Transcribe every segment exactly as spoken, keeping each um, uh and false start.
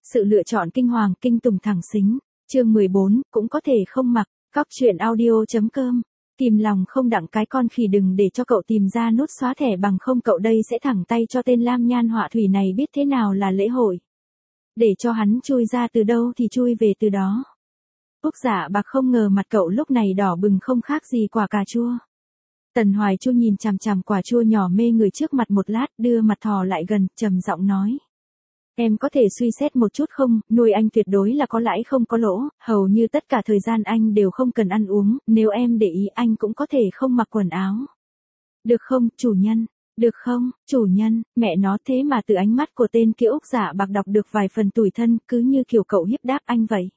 Sự lựa chọn kinh hoàng kinh tủng thẳng xính. Chương mười bốn, cũng có thể không mặc. Cóc truyện audio.com. Kìm lòng không đặng cái con khỉ, đừng để cho cậu tìm ra nút xóa thẻ, bằng không cậu đây sẽ thẳng tay cho tên lam nhan họa thủy này biết thế nào là lễ hội. Để cho hắn chui ra từ đâu thì chui về từ đó. Úc Dạ Bạc không ngờ mặt cậu lúc này đỏ bừng không khác gì quả cà chua. Tần Hoài Chu nhìn chằm chằm quả chua nhỏ mê người trước mặt một lát, đưa mặt thò lại gần, trầm giọng nói. Em có thể suy xét một chút không, nuôi anh tuyệt đối là có lãi không có lỗ, hầu như tất cả thời gian anh đều không cần ăn uống, nếu em để ý anh cũng có thể không mặc quần áo. Được không, chủ nhân? Được không, chủ nhân? Mẹ nó, thế mà từ ánh mắt của tên kia Úc Dạ Bạc đọc được vài phần tủi thân, cứ như kiểu cậu hiếp đáp anh vậy.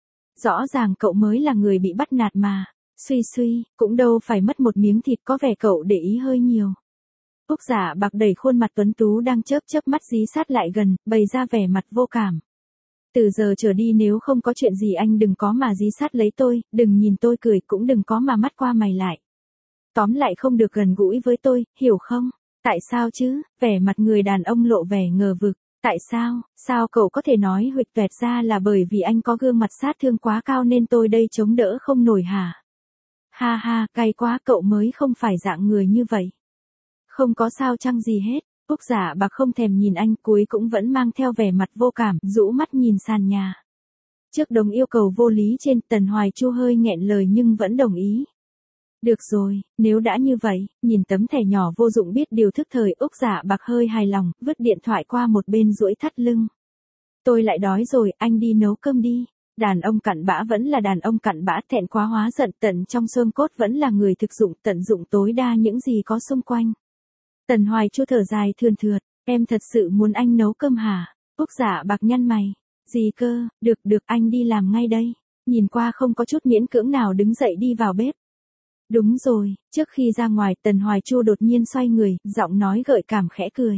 Rõ ràng cậu mới là người bị bắt nạt mà. Suy suy, cũng đâu phải mất một miếng thịt, có vẻ cậu để ý hơi nhiều. Úc Dạ Bạc đẩy khuôn mặt tuấn tú đang chớp chớp mắt dí sát lại gần, bày ra vẻ mặt vô cảm. Từ giờ trở đi nếu không có chuyện gì anh đừng có mà dí sát lấy tôi, đừng nhìn tôi cười, cũng đừng có mà mắt qua mày lại. Tóm lại không được gần gũi với tôi, hiểu không? Tại sao chứ? Vẻ mặt người đàn ông lộ vẻ ngờ vực. Tại sao? Sao cậu có thể nói huỵch toẹt ra là bởi vì anh có gương mặt sát thương quá cao nên tôi đây chống đỡ không nổi hả? Ha ha, cay quá, cậu mới không phải dạng người như vậy. Không có sao chăng gì hết. Úc Dạ Bạc không thèm nhìn anh, cuối cũng vẫn mang theo vẻ mặt vô cảm, rũ mắt nhìn sàn nhà. Trước đống yêu cầu vô lý trên, Tần Hoài Chu hơi nghẹn lời nhưng vẫn đồng ý. Được rồi, nếu đã như vậy, nhìn tấm thẻ nhỏ vô dụng biết điều thức thời, Úc Dạ Bạc hơi hài lòng, vứt điện thoại qua một bên duỗi thắt lưng. Tôi lại đói rồi, anh đi nấu cơm đi. Đàn ông cặn bã vẫn là đàn ông cặn bã, thẹn quá hóa giận, tận trong xương cốt vẫn là người thực dụng, tận dụng tối đa những gì có xung quanh. Tần Hoài Chu thở dài thườn thượt, em thật sự muốn anh nấu cơm hả? Úc Dạ Bạc nhăn mày. Gì cơ, được được, anh đi làm ngay đây. Nhìn qua không có chút miễn cưỡng nào, đứng dậy đi vào bếp. Đúng rồi, trước khi ra ngoài, Tần Hoài Chu đột nhiên xoay người, giọng nói gợi cảm khẽ cười.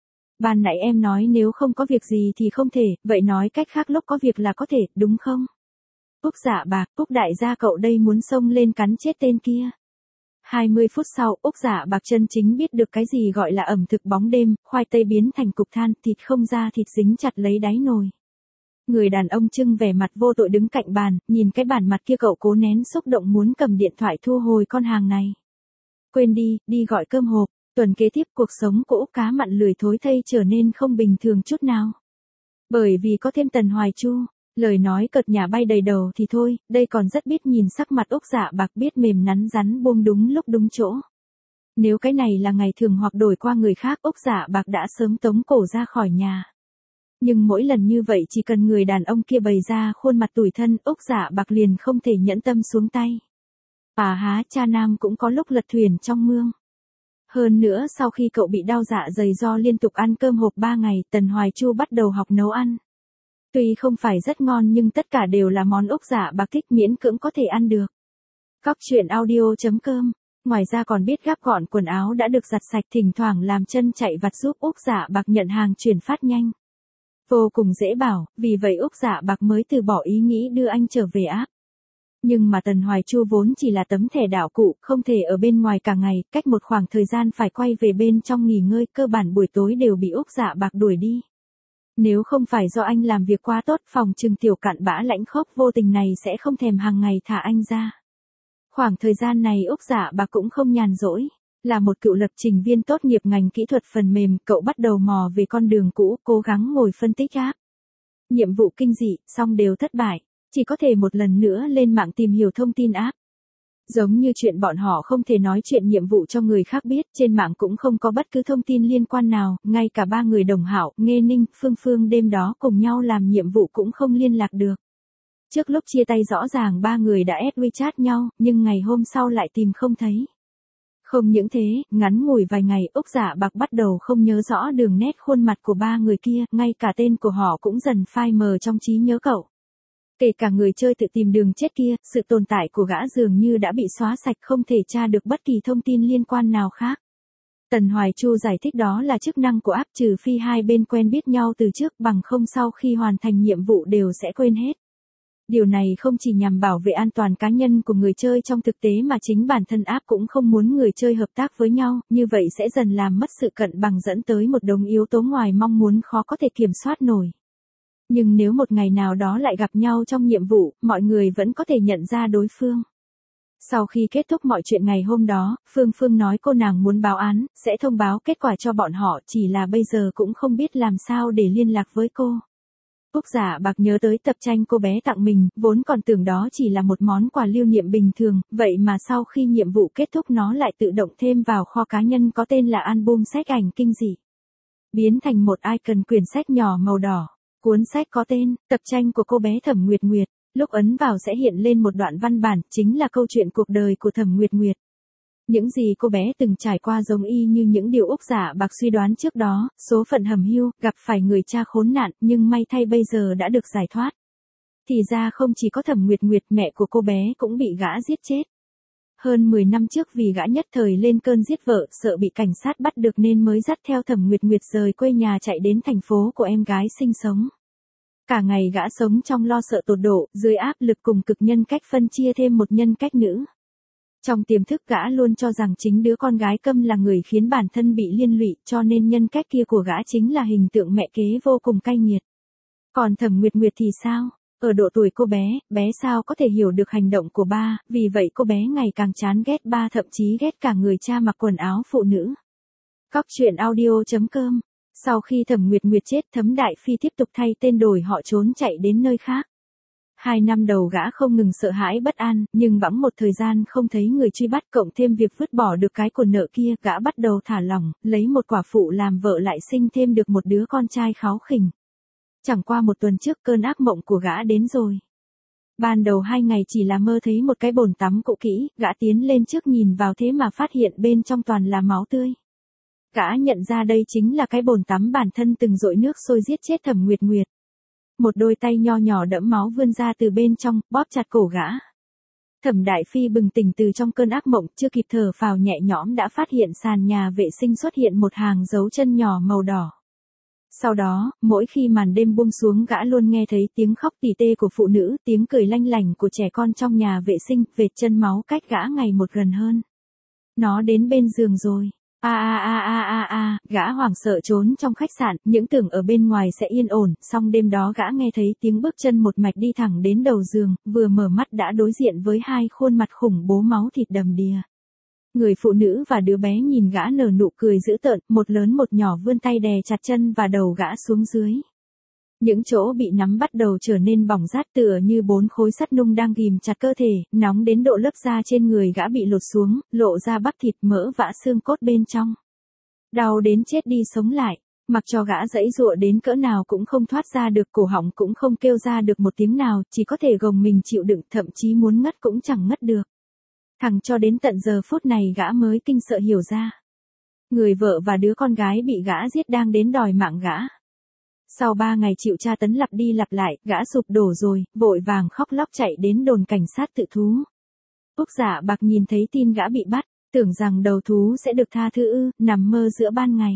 Ban nãy em nói nếu không có việc gì thì không thể, vậy nói cách khác lúc có việc là có thể, đúng không? Úc Dạ Bạc, Úc đại gia cậu đây muốn xông lên cắn chết tên kia. hai mươi phút sau, Úc Dạ Bạc chân chính biết được cái gì gọi là ẩm thực bóng đêm, khoai tây biến thành cục than, thịt không ra thịt dính chặt lấy đáy nồi. Người đàn ông trưng vẻ mặt vô tội đứng cạnh bàn, nhìn cái bản mặt kia cậu cố nén xúc động muốn cầm điện thoại thu hồi con hàng này. Quên đi, đi gọi cơm hộp. Tuần kế tiếp cuộc sống của Úc cá mặn lười thối thây trở nên không bình thường chút nào. Bởi vì có thêm Tần Hoài Chu, lời nói cợt nhả bay đầy đầu thì thôi, đây còn rất biết nhìn sắc mặt Úc Dạ Bạc, biết mềm nắn rắn buông đúng lúc đúng chỗ. Nếu cái này là ngày thường hoặc đổi qua người khác, Úc Dạ Bạc đã sớm tống cổ ra khỏi nhà. Nhưng mỗi lần như vậy chỉ cần người đàn ông kia bày ra khuôn mặt tủi thân, Úc Dạ Bạc liền không thể nhẫn tâm xuống tay. À há, cha nam cũng có lúc lật thuyền trong mương. Hơn nữa sau khi cậu bị đau dạ dày do liên tục ăn cơm hộp ba ngày, Tần Hoài Chu bắt đầu học nấu ăn. Tuy không phải rất ngon nhưng tất cả đều là món Úc Dạ Bạc thích, miễn cưỡng có thể ăn được. Cóc truyện audio.com. Ngoài ra còn biết gắp gọn quần áo đã được giặt sạch, thỉnh thoảng làm chân chạy vặt giúp Úc Dạ Bạc nhận hàng chuyển phát nhanh. Vô cùng dễ bảo, vì vậy Úc Dạ Bạc mới từ bỏ ý nghĩ đưa anh trở về áp. Nhưng mà Tần Hoài Chu vốn chỉ là tấm thẻ đạo cụ, không thể ở bên ngoài cả ngày, cách một khoảng thời gian phải quay về bên trong nghỉ ngơi, cơ bản buổi tối đều bị Úc Dạ Bạc đuổi đi. Nếu không phải do anh làm việc quá tốt, phòng trừng tiểu cặn bã lãnh khốc vô tình này sẽ không thèm hàng ngày thả anh ra. Khoảng thời gian này Úc Dạ Bạc cũng không nhàn rỗi. Là một cựu lập trình viên tốt nghiệp ngành kỹ thuật phần mềm, cậu bắt đầu mò về con đường cũ, cố gắng ngồi phân tích app. Nhiệm vụ kinh dị, xong đều thất bại. Chỉ có thể một lần nữa lên mạng tìm hiểu thông tin app. Giống như chuyện bọn họ không thể nói chuyện nhiệm vụ cho người khác biết, trên mạng cũng không có bất cứ thông tin liên quan nào, ngay cả ba người đồng hảo, Nghê Ninh, Phương Phương đêm đó cùng nhau làm nhiệm vụ cũng không liên lạc được. Trước lúc chia tay rõ ràng ba người đã add WeChat nhau, nhưng ngày hôm sau lại tìm không thấy. Không những thế, ngắn ngủi vài ngày, Úc Dạ Bạc bắt đầu không nhớ rõ đường nét khuôn mặt của ba người kia, ngay cả tên của họ cũng dần phai mờ trong trí nhớ cậu. Kể cả người chơi tự tìm đường chết kia, sự tồn tại của gã dường như đã bị xóa sạch, không thể tra được bất kỳ thông tin liên quan nào khác. Tần Hoài Chu giải thích đó là chức năng của app, trừ phi hai bên quen biết nhau từ trước, bằng không sau khi hoàn thành nhiệm vụ đều sẽ quên hết. Điều này không chỉ nhằm bảo vệ an toàn cá nhân của người chơi trong thực tế mà chính bản thân app cũng không muốn người chơi hợp tác với nhau, như vậy sẽ dần làm mất sự cân bằng dẫn tới một đống yếu tố ngoài mong muốn khó có thể kiểm soát nổi. Nhưng nếu một ngày nào đó lại gặp nhau trong nhiệm vụ, mọi người vẫn có thể nhận ra đối phương. Sau khi kết thúc mọi chuyện ngày hôm đó, Phương Phương nói cô nàng muốn báo án, sẽ thông báo kết quả cho bọn họ, chỉ là bây giờ cũng không biết làm sao để liên lạc với cô. Úc Dạ Bạc nhớ tới tập tranh cô bé tặng mình, vốn còn tưởng đó chỉ là một món quà lưu niệm bình thường, vậy mà sau khi nhiệm vụ kết thúc nó lại tự động thêm vào kho cá nhân có tên là album sách ảnh kinh dị. Biến thành một icon quyển sách nhỏ màu đỏ. Cuốn sách có tên, tập tranh của cô bé Thẩm Nguyệt Nguyệt, lúc ấn vào sẽ hiện lên một đoạn văn bản, chính là câu chuyện cuộc đời của Thẩm Nguyệt Nguyệt. Những gì cô bé từng trải qua giống y như những điều Úc Dạ Bạc suy đoán trước đó, số phận hầm hưu, gặp phải người cha khốn nạn, nhưng may thay bây giờ đã được giải thoát. Thì ra không chỉ có Thẩm Nguyệt Nguyệt, mẹ của cô bé cũng bị gã giết chết. Hơn mười năm trước vì gã nhất thời lên cơn giết vợ, sợ bị cảnh sát bắt được nên mới dắt theo Thẩm Nguyệt Nguyệt rời quê nhà chạy đến thành phố của em gái sinh sống. Cả ngày gã sống trong lo sợ tột độ, dưới áp lực cùng cực nhân cách phân chia thêm một nhân cách nữ. Trong tiềm thức gã luôn cho rằng chính đứa con gái câm là người khiến bản thân bị liên lụy, cho nên nhân cách kia của gã chính là hình tượng mẹ kế vô cùng cay nghiệt. Còn Thẩm Nguyệt Nguyệt thì sao? Ở độ tuổi cô bé, bé sao có thể hiểu được hành động của ba, vì vậy cô bé ngày càng chán ghét ba, thậm chí ghét cả người cha mặc quần áo phụ nữ. Cóc truyện audio chấm com. Sau khi Thẩm Nguyệt Nguyệt chết, Thẩm Đại Phi tiếp tục thay tên đổi họ trốn chạy đến nơi khác. Hai năm đầu gã không ngừng sợ hãi bất an, nhưng bẵng một thời gian không thấy người truy bắt, cộng thêm việc vứt bỏ được cái cồn nợ kia, gã bắt đầu thả lỏng, lấy một quả phụ làm vợ lại sinh thêm được một đứa con trai kháu khỉnh. Chẳng qua một tuần trước cơn ác mộng của gã đến rồi. Ban đầu hai ngày chỉ là mơ thấy một cái bồn tắm cũ kỹ, gã tiến lên trước nhìn vào thế mà phát hiện bên trong toàn là máu tươi. Gã nhận ra đây chính là cái bồn tắm bản thân từng dội nước sôi giết chết Thẩm Nguyệt Nguyệt. Một đôi tay nho nhỏ đẫm máu vươn ra từ bên trong, bóp chặt cổ gã. Thẩm Đại Phi bừng tỉnh từ trong cơn ác mộng, chưa kịp thở phào nhẹ nhõm đã phát hiện sàn nhà vệ sinh xuất hiện một hàng dấu chân nhỏ màu đỏ. Sau đó, mỗi khi màn đêm buông xuống gã luôn nghe thấy tiếng khóc tỉ tê của phụ nữ, tiếng cười lanh lảnh của trẻ con trong nhà vệ sinh, vệt chân máu cách gã ngày một gần hơn. Nó đến bên giường rồi. A a a a a a, gã hoảng sợ trốn trong khách sạn, những tưởng ở bên ngoài sẽ yên ổn, song đêm đó gã nghe thấy tiếng bước chân một mạch đi thẳng đến đầu giường, vừa mở mắt đã đối diện với hai khuôn mặt khủng bố máu thịt đầm đìa. Người phụ nữ và đứa bé nhìn gã nở nụ cười dữ tợn, một lớn một nhỏ vươn tay đè chặt chân và đầu gã xuống dưới. Những chỗ bị nắm bắt đầu trở nên bỏng rát tựa như bốn khối sắt nung đang ghìm chặt cơ thể, nóng đến độ lớp da trên người gã bị lột xuống, lộ ra bắp thịt mỡ vã xương cốt bên trong. Đau đến chết đi sống lại, mặc cho gã giãy giụa đến cỡ nào cũng không thoát ra được, cổ họng cũng không kêu ra được một tiếng nào, chỉ có thể gồng mình chịu đựng, thậm chí muốn ngất cũng chẳng ngất được. Thẳng cho đến tận giờ phút này gã mới kinh sợ hiểu ra. Người vợ và đứa con gái bị gã giết đang đến đòi mạng gã. Sau ba ngày chịu tra tấn lặp đi lặp lại, gã sụp đổ rồi, vội vàng khóc lóc chạy đến đồn cảnh sát tự thú. Úc Dạ Bạc nhìn thấy tin gã bị bắt, tưởng rằng đầu thú sẽ được tha thứ ư, nằm mơ giữa ban ngày.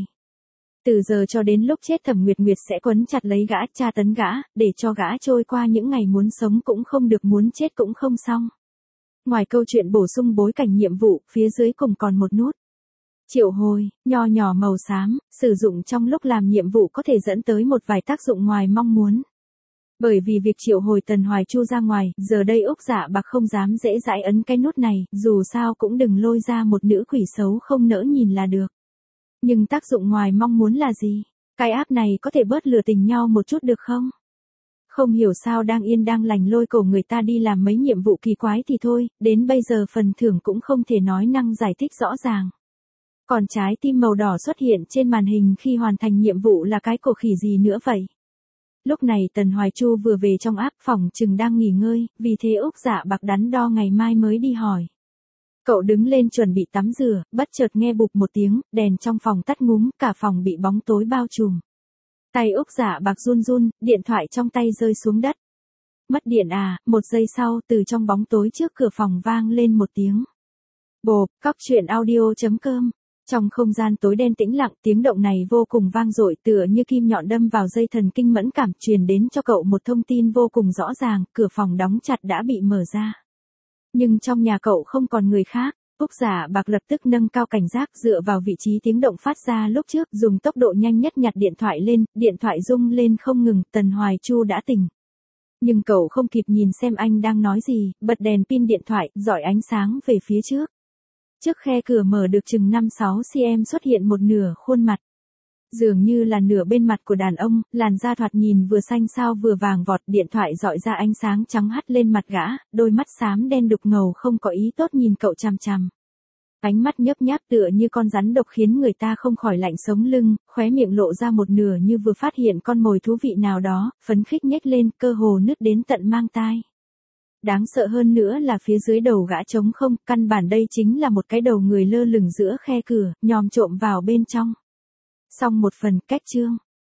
Từ giờ cho đến lúc chết Thẩm Nguyệt Nguyệt sẽ quấn chặt lấy gã, tra tấn gã, để cho gã trôi qua những ngày muốn sống cũng không được, muốn chết cũng không xong. Ngoài câu chuyện bổ sung bối cảnh nhiệm vụ, phía dưới cùng còn một nút. Triệu hồi, nho nhỏ màu xám, sử dụng trong lúc làm nhiệm vụ có thể dẫn tới một vài tác dụng ngoài mong muốn. Bởi vì việc triệu hồi Tần Hoài Chu ra ngoài, giờ đây Úc Dạ Bạc không dám dễ dãi ấn cái nút này, dù sao cũng đừng lôi ra một nữ quỷ xấu không nỡ nhìn là được. Nhưng tác dụng ngoài mong muốn là gì? Cái app này có thể bớt lừa tình nhau một chút được không? Không hiểu sao đang yên đang lành lôi cổ người ta đi làm mấy nhiệm vụ kỳ quái thì thôi, đến bây giờ phần thưởng cũng không thể nói năng giải thích rõ ràng. Còn trái tim màu đỏ xuất hiện trên màn hình khi hoàn thành nhiệm vụ là cái cổ khỉ gì nữa vậy? Lúc này Tần Hoài Chu vừa về trong áp, phòng chừng đang nghỉ ngơi, vì thế Úc Dạ Bạc đắn đo ngày mai mới đi hỏi. Cậu đứng lên chuẩn bị tắm rửa, bất chợt nghe bụp một tiếng, đèn trong phòng tắt ngúm, cả phòng bị bóng tối bao trùm. Tay Úc Dạ Bạc run run, điện thoại trong tay rơi xuống đất. Mất điện à? Một giây sau, từ trong bóng tối trước cửa phòng vang lên một tiếng. Bộp, cóc truyện audio chấm com. Trong không gian tối đen tĩnh lặng, tiếng động này vô cùng vang dội, tựa như kim nhọn đâm vào dây thần kinh mẫn cảm, truyền đến cho cậu một thông tin vô cùng rõ ràng, cửa phòng đóng chặt đã bị mở ra. Nhưng trong nhà cậu không còn người khác, Úc Giả Bạc lập tức nâng cao cảnh giác dựa vào vị trí tiếng động phát ra lúc trước, dùng tốc độ nhanh nhất nhặt điện thoại lên, điện thoại rung lên không ngừng, Tần Hoài Chu đã tỉnh. Nhưng cậu không kịp nhìn xem anh đang nói gì, bật đèn pin điện thoại, dọi ánh sáng về phía trước. Trước khe cửa mở được chừng năm sáu xăng-ti-mét xuất hiện một nửa khuôn mặt. Dường như là nửa bên mặt của đàn ông, làn da thoạt nhìn vừa xanh xao vừa vàng vọt, điện thoại dọi ra ánh sáng trắng hắt lên mặt gã, đôi mắt xám đen đục ngầu không có ý tốt nhìn cậu chằm chằm. Ánh mắt nhấp nháp tựa như con rắn độc khiến người ta không khỏi lạnh sống lưng, khóe miệng lộ ra một nửa như vừa phát hiện con mồi thú vị nào đó, phấn khích nhếch lên, cơ hồ nứt đến tận mang tai. Đáng sợ hơn nữa là phía dưới đầu gã trống không, căn bản đây chính là một cái đầu người lơ lửng giữa khe cửa, nhòm trộm vào bên trong. Xong một phần, cách chương.